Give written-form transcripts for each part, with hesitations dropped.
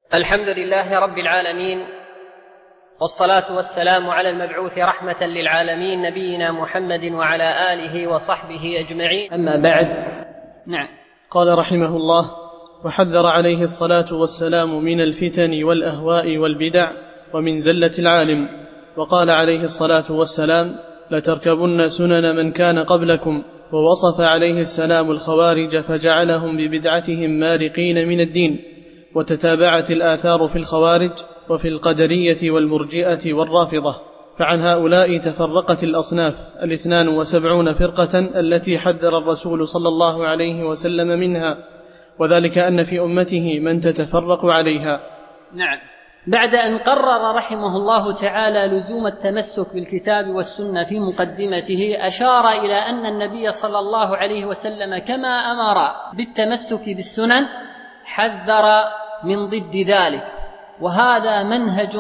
الحمد لله رب العالمين، والصلاة والسلام على المبعوث رحمة للعالمين نبينا محمد وعلى آله وصحبه أجمعين، أما بعد. نعم. قال رحمه الله: وحذر عليه الصلاة والسلام من الفتن والأهواء والبدع ومن زلة العالم. وقال عليه الصلاة والسلام: لتركبن سنن من كان قبلكم. ووصف عليه السلام الخوارج فجعلهم ببدعتهم مارقين من الدين. وتتابعت الآثار في الخوارج وفي القدرية والمرجئة والرافضة، فعن هؤلاء تفرقت الأصناف 72 فرقة التي حذر الرسول صلى الله عليه وسلم منها، وذلك أن في أمته من تتفرق عليها. نعم. بعد أن قرر رحمه الله تعالى لزوم التمسك بالكتاب والسنة في مقدمته، أشار إلى أن النبي صلى الله عليه وسلم كما أمر بالتمسك بالسنن حذر من ضد ذلك، وهذا منهج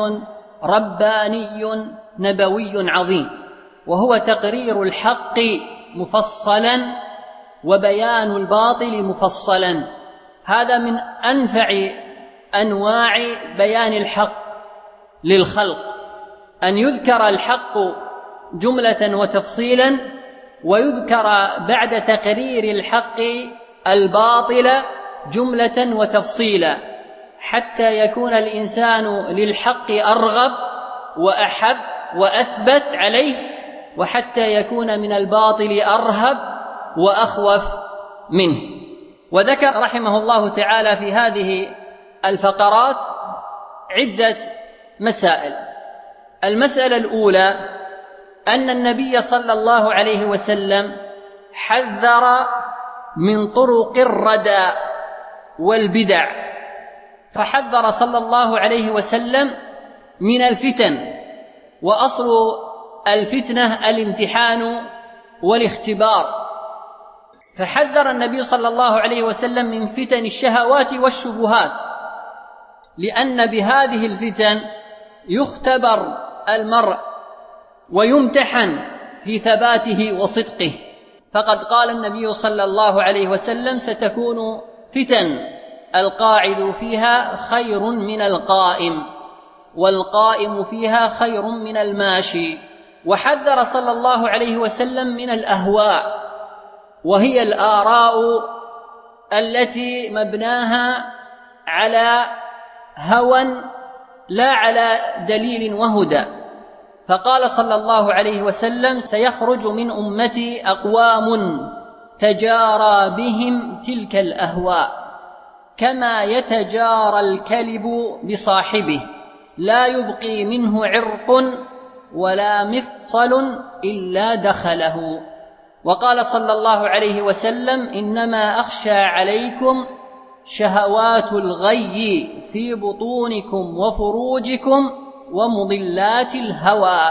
رباني نبوي عظيم، وهو تقرير الحق مفصلا وبيان الباطل مفصلا. هذا من أنفع أنواع بيان الحق للخلق، أن يذكر الحق جملة وتفصيلا، ويذكر بعد تقرير الحق الباطل جملة وتفصيلا، حتى يكون الإنسان للحق أرغب وأحب وأثبت عليه، وحتى يكون من الباطل أرهب وأخوف منه. وذكر رحمه الله تعالى في هذه الفقرات عدة مسائل. المسألة الأولى أن النبي صلى الله عليه وسلم حذر من طرق الردى والبدع، فحذر صلى الله عليه وسلم من الفتن، وأصل الفتنة الامتحان والاختبار، فحذر النبي صلى الله عليه وسلم من فتن الشهوات والشبهات، لأن بهذه الفتن يختبر المرء ويمتحن في ثباته وصدقه. فقد قال النبي صلى الله عليه وسلم: ستكون فتن القاعد فيها خير من القائم، والقائم فيها خير من الماشي. وحذر صلى الله عليه وسلم من الأهواء، وهي الآراء التي مبناها على هوى لا على دليل وهدى. فقال صلى الله عليه وسلم: سيخرج من أمتي أقوام تجارى بهم تلك الأهواء كما يتجارى الكلب بصاحبه، لا يبقي منه عرق ولا مفصل إلا دخله. وقال صلى الله عليه وسلم: إنما أخشى عليكم شهوات الغي في بطونكم وفروجكم ومضلات الهوى.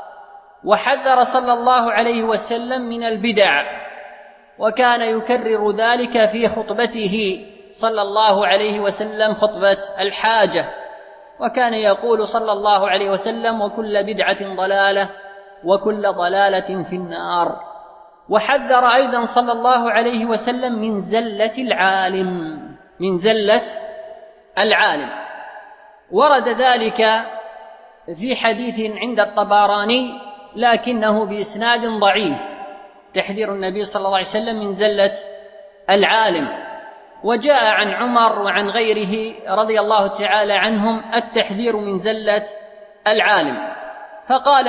وحذر صلى الله عليه وسلم من البدع، وكان يكرر ذلك في خطبته صلى الله عليه وسلم خطبة الحاجة، وكان يقول صلى الله عليه وسلم: وكل بدعة ضلالة وكل ضلالة في النار. وحذر أيضا صلى الله عليه وسلم من زلة العالم، من زلة العالم. ورد ذلك في حديث عند الطبراني لكنه بإسناد ضعيف، تحذير النبي صلى الله عليه وسلم من زلة العالم. وجاء عن عمر وعن غيره رضي الله تعالى عنهم التحذير من زلة العالم. فقال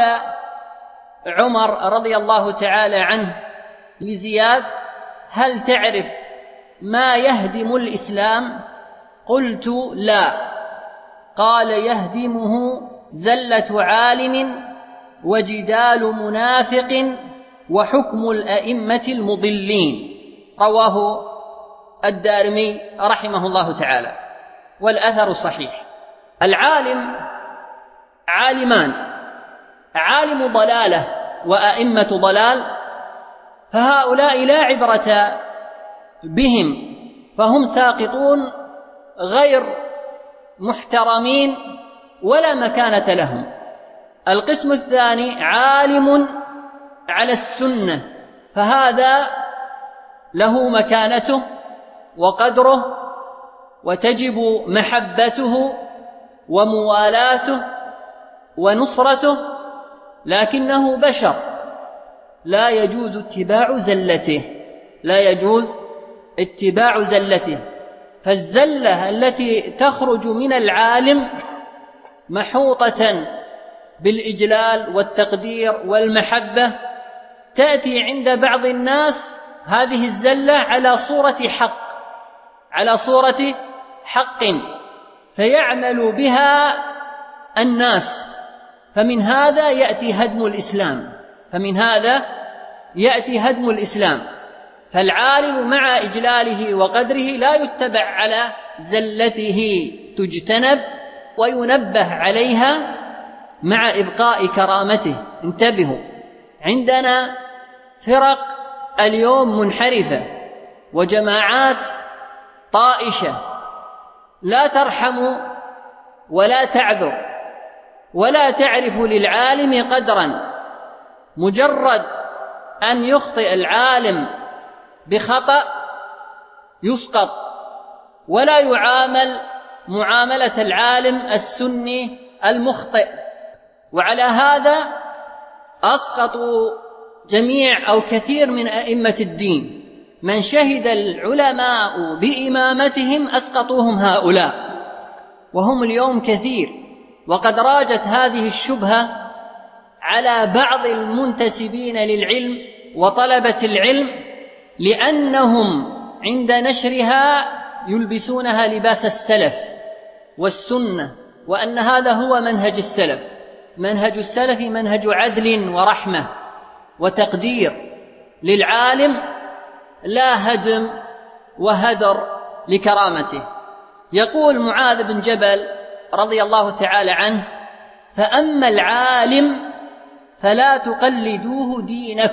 عمر رضي الله تعالى عنه لزياد: هل تعرف ما يهدم الإسلام؟ قلت: لا. قال: يهدمه زلة عالم وجدال منافق وحكم الأئمة المضلين. رواه الدارمي رحمه الله تعالى، والأثر صحيح. العالم عالمان: عالم ضلالة وأئمة ضلال، فهؤلاء لا عبرة بهم، فهم ساقطون غير محترمين ولا مكانة لهم. القسم الثاني عالم على السنة، فهذا له مكانته وقدره وتجب محبته وموالاته ونصرته، لكنه بشر، لا يجوز اتباع زلته. فالزلة التي تخرج من العالم محوطة بالإجلال والتقدير والمحبة، تأتي عند بعض الناس هذه الزلة على صورة حق فيعمل بها الناس، فمن هذا يأتي هدم الإسلام. فالعالم مع إجلاله وقدره لا يتبع على زلته، تجتنب وينبه عليها مع إبقاء كرامته. انتبهوا، عندنا فرق اليوم منحرفة وجماعات طائشة لا ترحم ولا تعذر ولا تعرف للعالم قدرا، مجرد أن يخطئ العالم بخطأ يسقط ولا يعامل معاملة العالم السني المخطئ. وعلى هذا أسقطوا جميع أو كثير من أئمة الدين، من شهد العلماء بإمامتهم أسقطوهم هؤلاء، وهم اليوم كثير. وقد راجت هذه الشبهة على بعض المنتسبين للعلم وطلبة العلم، لأنهم عند نشرها يلبسونها لباس السلف والسنة، وأن هذا هو منهج السلف. منهج السلف منهج عدل ورحمة وتقدير للعالم، لا هدم وهدر لكرامته. يقول معاذ بن جبل رضي الله تعالى عنه: فأما العالم فلا تقلدوه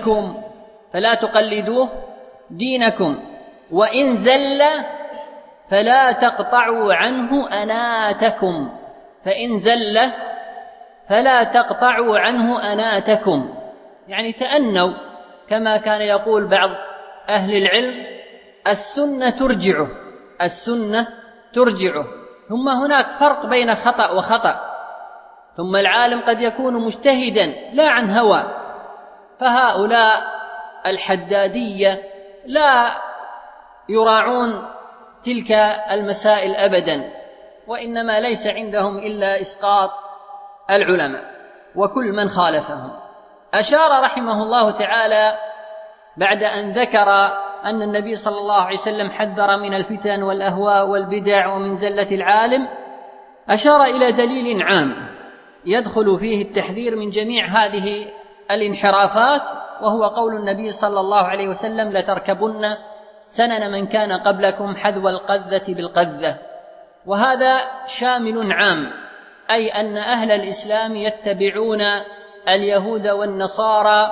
دينكم، وإن زل فلا تقطعوا عنه أناتكم. يعني تأنوا، كما كان يقول بعض أهل العلم: السنة ترجعه. ثم هناك فرق بين خطأ وخطأ، ثم العالم قد يكون مجتهدا لا عن هوى، فهؤلاء الحدادية لا يراعون تلك المسائل أبدا، وإنما ليس عندهم إلا إسقاط العلماء وكل من خالفهم. أشار رحمه الله تعالى بعد أن ذكر أن النبي صلى الله عليه وسلم حذر من الفتن والأهواء والبدع ومن زلة العالم، أشار إلى دليل عام يدخل فيه التحذير من جميع هذه الانحرافات، وهو قول النبي صلى الله عليه وسلم: لتركبن سنن من كان قبلكم حذو القذة بالقذة. وهذا شامل عام، أي أن أهل الإسلام يتبعون اليهود والنصارى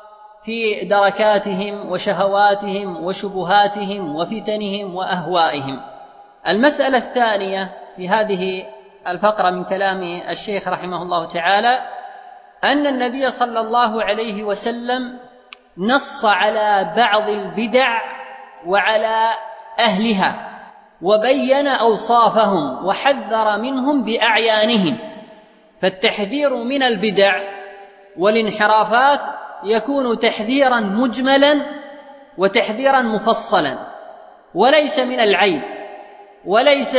في دركاتهم وشهواتهم وشبهاتهم وفتنهم وأهوائهم. المسألة الثانية في هذه الفقرة من كلام الشيخ رحمه الله تعالى أن النبي صلى الله عليه وسلم نص على بعض البدع وعلى أهلها، وبين أوصافهم وحذر منهم بأعيانهم. فالتحذير من البدع والانحرافات يكون تحذيرا مجملا وتحذيرا مفصلا، وليس من العيب، وليس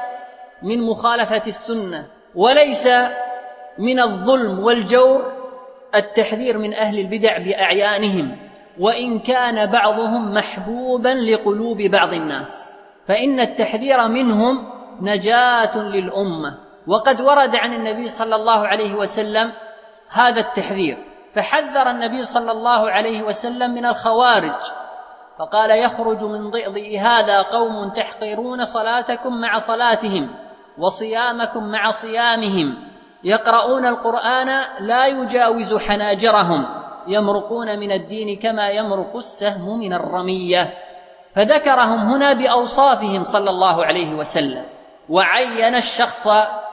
من مخالفة السنة، وليس من الظلم والجور التحذير من أهل البدع بأعيانهم، وإن كان بعضهم محبوبا لقلوب بعض الناس، فإن التحذير منهم نجاة للأمة. وقد ورد عن النبي صلى الله عليه وسلم هذا التحذير، فحذر النبي صلى الله عليه وسلم من الخوارج، فقال: يخرج من ضئضئ هذا قوم تحقرون صلاتكم مع صلاتهم وصيامكم مع صيامهم، يقرؤون القرآن لا يجاوز حناجرهم، يمرقون من الدين كما يمرق السهم من الرمية. فذكرهم هنا بأوصافهم صلى الله عليه وسلم، وعين الشخص،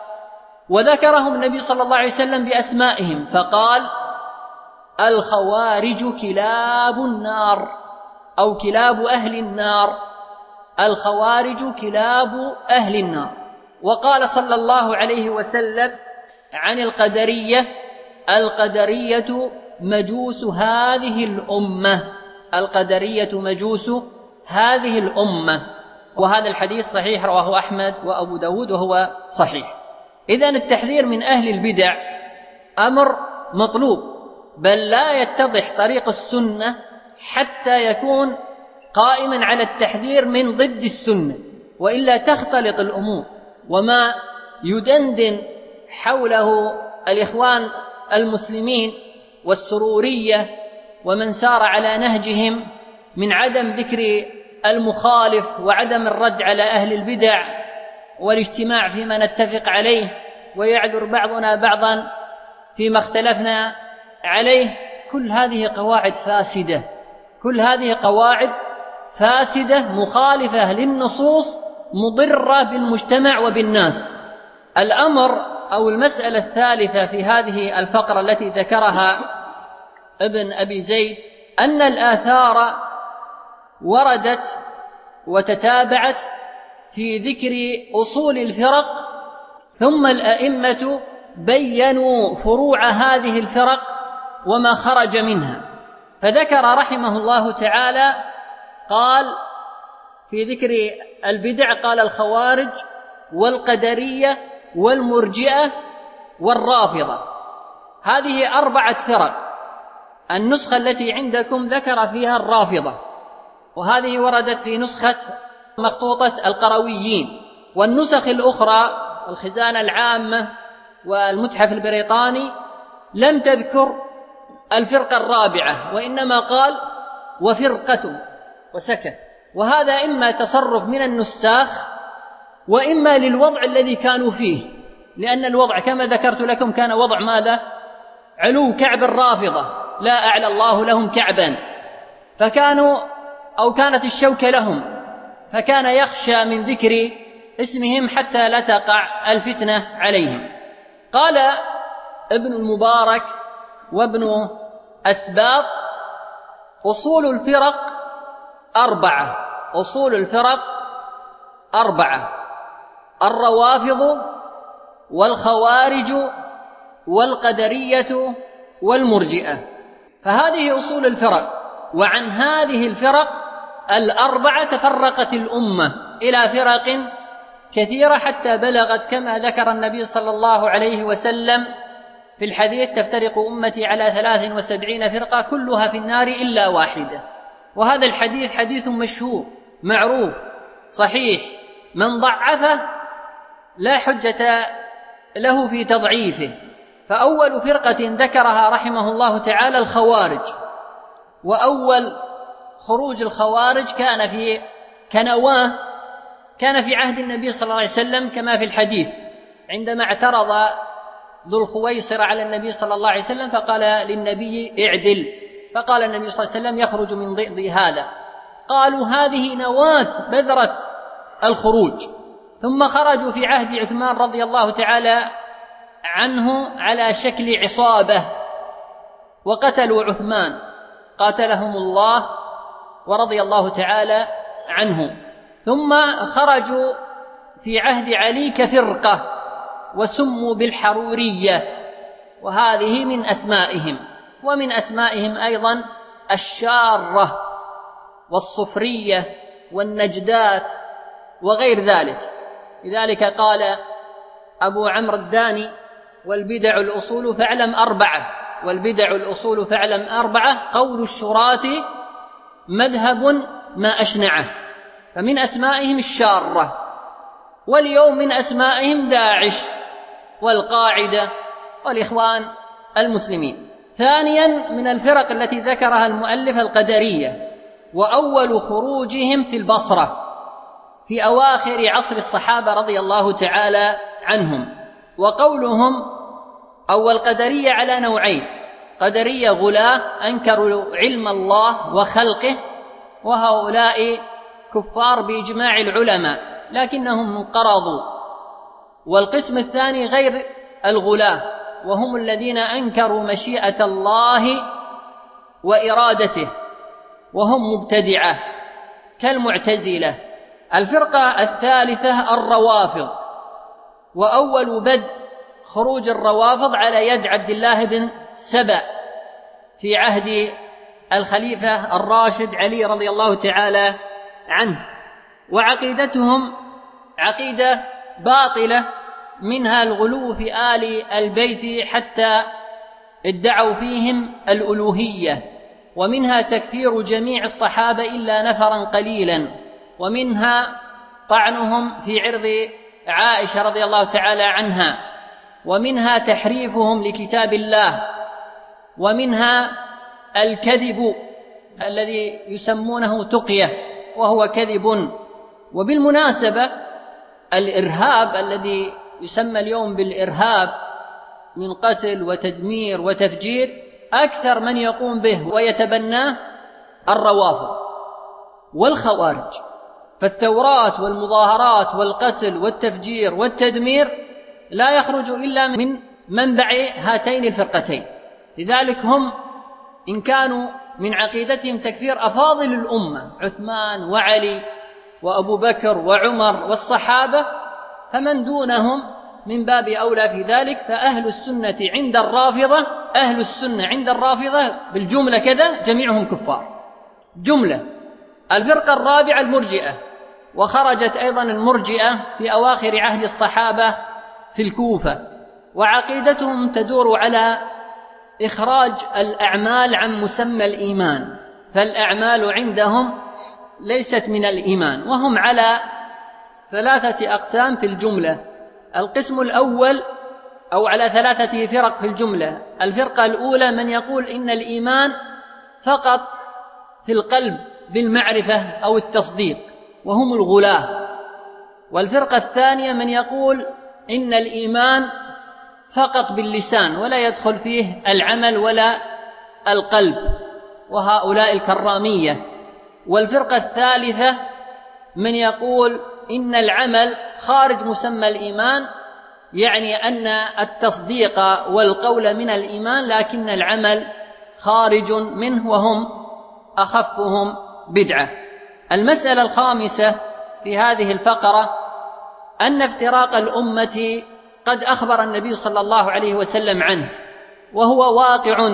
وذكرهم النبي صلى الله عليه وسلم بأسمائهم، فقال: الخوارج كلاب النار، أو كلاب أهل النار. الخوارج كلاب أهل النار. وقال صلى الله عليه وسلم عن القدرية: القدرية مجوس هذه الأمة. القدرية مجوس هذه الأمة. وهذا الحديث صحيح، رواه أحمد وأبو داود وهو صحيح. إذن التحذير من أهل البدع أمر مطلوب، بل لا يتضح طريق السنة حتى يكون قائما على التحذير من ضد السنة، وإلا تختلط الأمور. وما يدندن حوله الإخوان المسلمين والسرورية ومن سار على نهجهم من عدم ذكر المخالف وعدم الرد على أهل البدع والاجتماع فيما نتفق عليه، ويعذر بعضنا بعضا فيما اختلفنا عليه، كل هذه قواعد فاسدة، كل هذه قواعد فاسدة مخالفة للنصوص، مضرة بالمجتمع وبالناس. الأمر أو المسألة الثالثة في هذه الفقرة التي ذكرها ابن أبي زيد أن الآثار وردت وتتابعت في ذكر أصول الفرق، ثم الأئمة بيّنوا فروع هذه الفرق وما خرج منها. فذكر رحمه الله تعالى، قال في ذكر البدع قال: الخوارج والقدرية والمرجئة والرافضة. هذه 4 فرق. النسخة التي عندكم ذكر فيها الرافضة، وهذه وردت في نسخة مخطوطة القرويين، والنسخ الأخرى الخزانة العامة والمتحف البريطاني لم تذكر الفرقة الرابعة، وإنما قال: وفرقة وسكت. وهذا إما تصرف من النساخ وإما للوضع الذي كانوا فيه، لأن الوضع كما ذكرت لكم كان وضع ماذا؟ علو كعب الرافضة، لا أعلى الله لهم كعبا، فكانوا أو كانت الشوكة لهم، فكان يخشى من ذكر اسمهم حتى لا تقع الفتنة عليهم. قال ابن المبارك وابن أسباط: أصول الفرق 4. أصول الفرق 4: الروافض والخوارج والقدرية والمرجئة. فهذه أصول الفرق. وعن هذه الفرق 4 تفرقت الأمة إلى فرق كثيرة حتى بلغت كما ذكر النبي صلى الله عليه وسلم في الحديث: تفترق أمتي على 73 فرقة كلها في النار إلا واحدة. وهذا الحديث حديث مشهور معروف صحيح، من ضعفه لا حجة له في تضعيفه. فأول فرقة ذكرها رحمه الله تعالى الخوارج. وأول خروج الخوارج كان في كنواه، كان في عهد النبي صلى الله عليه وسلم كما في الحديث، عندما اعترض ذو الخويصر على النبي صلى الله عليه وسلم فقال للنبي: اعدل. فقال النبي صلى الله عليه وسلم: يخرج من ضئض هذا. قالوا: هذه نواة بذرة الخروج. ثم خرجوا في عهد عثمان رضي الله تعالى عنه على شكل عصابة، وقتلوا عثمان قاتلهم الله ورضي الله تعالى عنه. ثم خرجوا في عهد علي كفرقة وسموا بالحرورية، وهذه من أسمائهم. ومن أسمائهم أيضا الشارة والصفرية والنجدات وغير ذلك. لذلك قال أبو عمرو الداني: والبدع الأصول فاعلم 4. والبدع الأصول فاعلم 4: قول الشراة مذهب ما أشنعه. فمن أسمائهم الشارة، واليوم من أسمائهم داعش والقاعدة والإخوان المسلمين. ثانيا من الفرق التي ذكرها المؤلف القدرية، وأول خروجهم في البصرة في أواخر عصر الصحابة رضي الله تعالى عنهم. وقولهم أو القدرية على نوعين: قدرية غلاة أنكروا علم الله وخلقه، وهؤلاء كفار بإجماع العلماء لكنهم انقرضوا. والقسم الثاني غير الغلاة، وهم الذين أنكروا مشيئة الله وإرادته، وهم مبتدعة كالمعتزلة. الفرقة الثالثة الروافض، وأول بدء خروج الروافض على يد عبد الله بن سبأ في عهد الخليفة الراشد علي رضي الله تعالى عنه، وعقيدتهم عقيدة باطلة، منها الغلو في آل البيت حتى ادعوا فيهم الألوهية، ومنها تكفير جميع الصحابة إلا نفرا قليلا، ومنها طعنهم في عرض عائشة رضي الله تعالى عنها، ومنها تحريفهم لكتاب الله، ومنها الكذب الذي يسمونه تقية وهو كذب. وبالمناسبة الإرهاب الذي يسمى اليوم بالإرهاب من قتل وتدمير وتفجير أكثر من يقوم به ويتبناه الروافض والخوارج، فالثورات والمظاهرات والقتل والتفجير والتدمير لا يخرج إلا من منبع هاتين الفرقتين. لذلك هم إن كانوا من عقيدتهم تكفير أفاضل الأمة عثمان وعلي وأبو بكر وعمر والصحابة، فمن دونهم من باب أولى في ذلك. فأهل السنة عند الرافضة، أهل السنة عند الرافضة بالجملة كذا جميعهم كفار جملة. الفرقة الرابعة المرجئة، وخرجت أيضا المرجئة في أواخر عهد الصحابة في الكوفة، وعقيدتهم تدور على إخراج الأعمال عن مسمى الإيمان، فالأعمال عندهم ليست من الإيمان، وهم على 3 أقسام في الجملة. القسم الأول أو على 3 فرق في الجملة. الفرقة الأولى من يقول إن الإيمان فقط في القلب بالمعرفة أو التصديق، وهم الغلاة. والفرقة الثانية من يقول إن الإيمان فقط باللسان ولا يدخل فيه العمل ولا القلب، وهؤلاء الكرامية. والفرقة الثالثة من يقول إن العمل خارج مسمى الإيمان، يعني أن التصديق والقول من الإيمان لكن العمل خارج منه، وهم أخفهم بدعة. المسألة الخامسة في هذه الفقرة أن افتراق الأمة قد أخبر النبي صلى الله عليه وسلم عنه، وهو واقع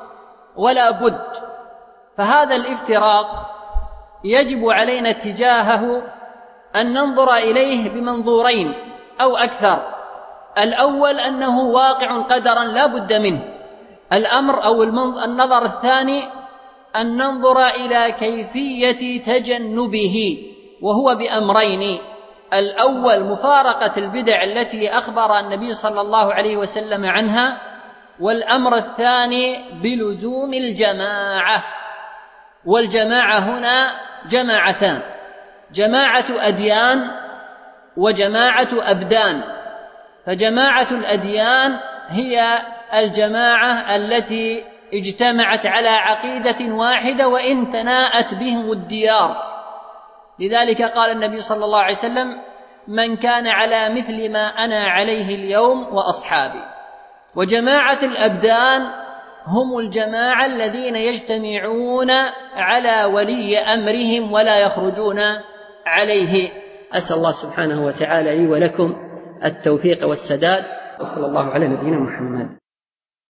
ولا بد. فهذا الافتراق يجب علينا اتجاهه أن ننظر إليه بمنظورين أو أكثر. الأول أنه واقع قدرا لا بد منه. الأمر أو النظر الثاني أن ننظر إلى كيفية تجنبه، وهو بأمرين: الأول مفارقة البدع التي أخبر النبي صلى الله عليه وسلم عنها، والأمر الثاني بلزوم الجماعة. والجماعة هنا جماعتان: جماعة أديان وجماعة أبدان. فجماعة الأديان هي الجماعة التي اجتمعت على عقيدة واحدة وإن تناءت بهم الديار. لذلك قال النبي صلى الله عليه وسلم: من كان على مثل ما أنا عليه اليوم وأصحابي. وجماعة الأبدان هم الجماعة الذين يجتمعون على ولي أمرهم ولا يخرجون عليه. أسأل الله سبحانه وتعالى لي ولكم التوفيق والسداد، وصلى الله على نبينا محمد.